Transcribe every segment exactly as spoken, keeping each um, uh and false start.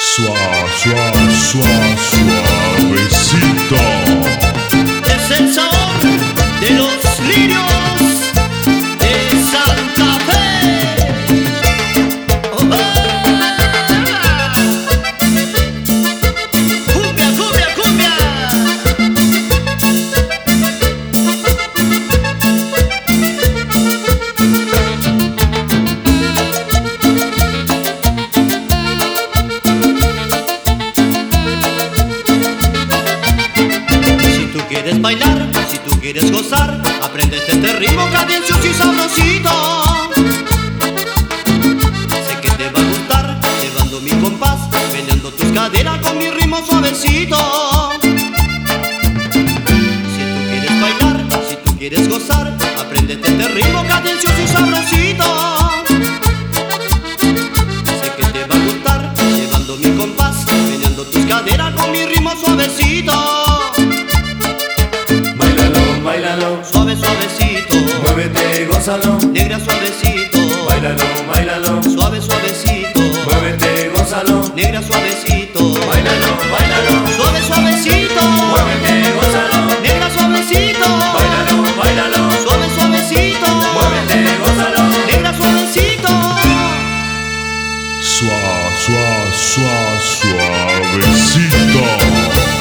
Suave, suave, suave, suavecito. Es el sabor de los lirios de Santa Fe. Oh, oh. Cumbia, cumbia, cumbia. Quieres bailar, si tú quieres gozar, apréndete este ritmo cadencioso y sabrosito. Sé que te va a gustar, llevando mi compás, meneando tus caderas con mi ritmo suavecito. Si tú quieres bailar, si tú quieres gozar, apréndete este ritmo cadencioso y sabrosito. Sé que te va a gustar, llevando mi compás, meneando tus caderas con mi ritmo suavecito. Báilalo, suave, suavecito, muévete, gózalo, negra suavecito, báilalo, báilalo, suave, suavecito, muévete, gózalo, negra suavecito, báilalo, báilalo, suave, suavecito, muévete, gózalo, negra suavecito, báilalo, báilalo, suave, suavecito, muévete, gózalo, negra suavecito. Suave, suave, suave, suavecito.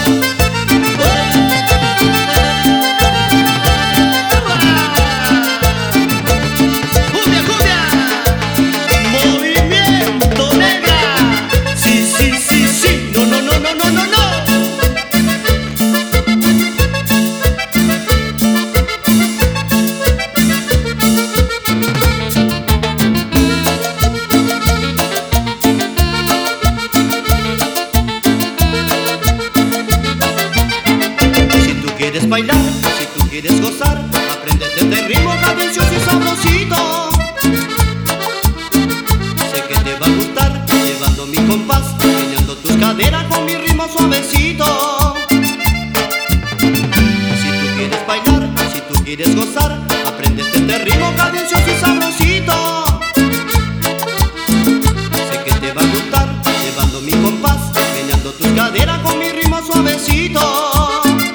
Quieres bailar, si tú quieres gozar, apréndete este ritmo cadencioso y sabrosito. Sé que te va a gustar, llevando mi compás, meneando tus caderas con mi ritmo suavecito. Si tú quieres bailar, si tú quieres gozar, apréndete este ritmo cadencioso y sabrosito. Sé que te va a gustar, llevando mi compás, meneando tus caderas con mi ritmo suavecito.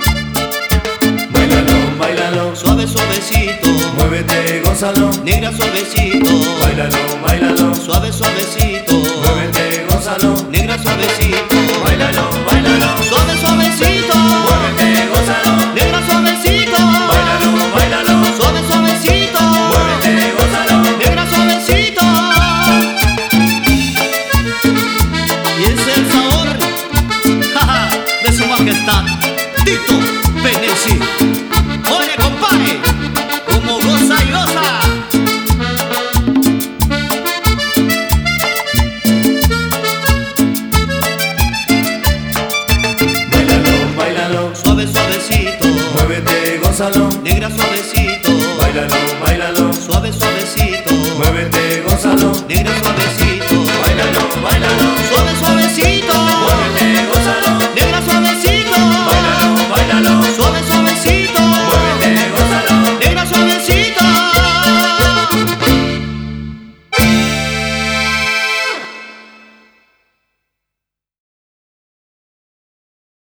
Suave, suavecito, muévete, gózalo, negra suavecito, báilalo, báilalo, suave, suavecito, muévete, gózalo, negra suavecito, báilalo, báilalo, suave, suavecito, muévete, gózalo, negra suavecito, báilalo, báilalo, suave, suavecito, muévete, gózalo, negra suavecito. Y es el sabor jaja, de su majestad Tito Beneci. Oye, compadre, como goza y goza. báilalo, báilalo, Suave, suavecito, muévete, gózalo, negra suavecito, báilalo, báilalo, suave, suavecito, muévete, gózalo, negra suavecito, báilalo, báilalo, suave, suavecito.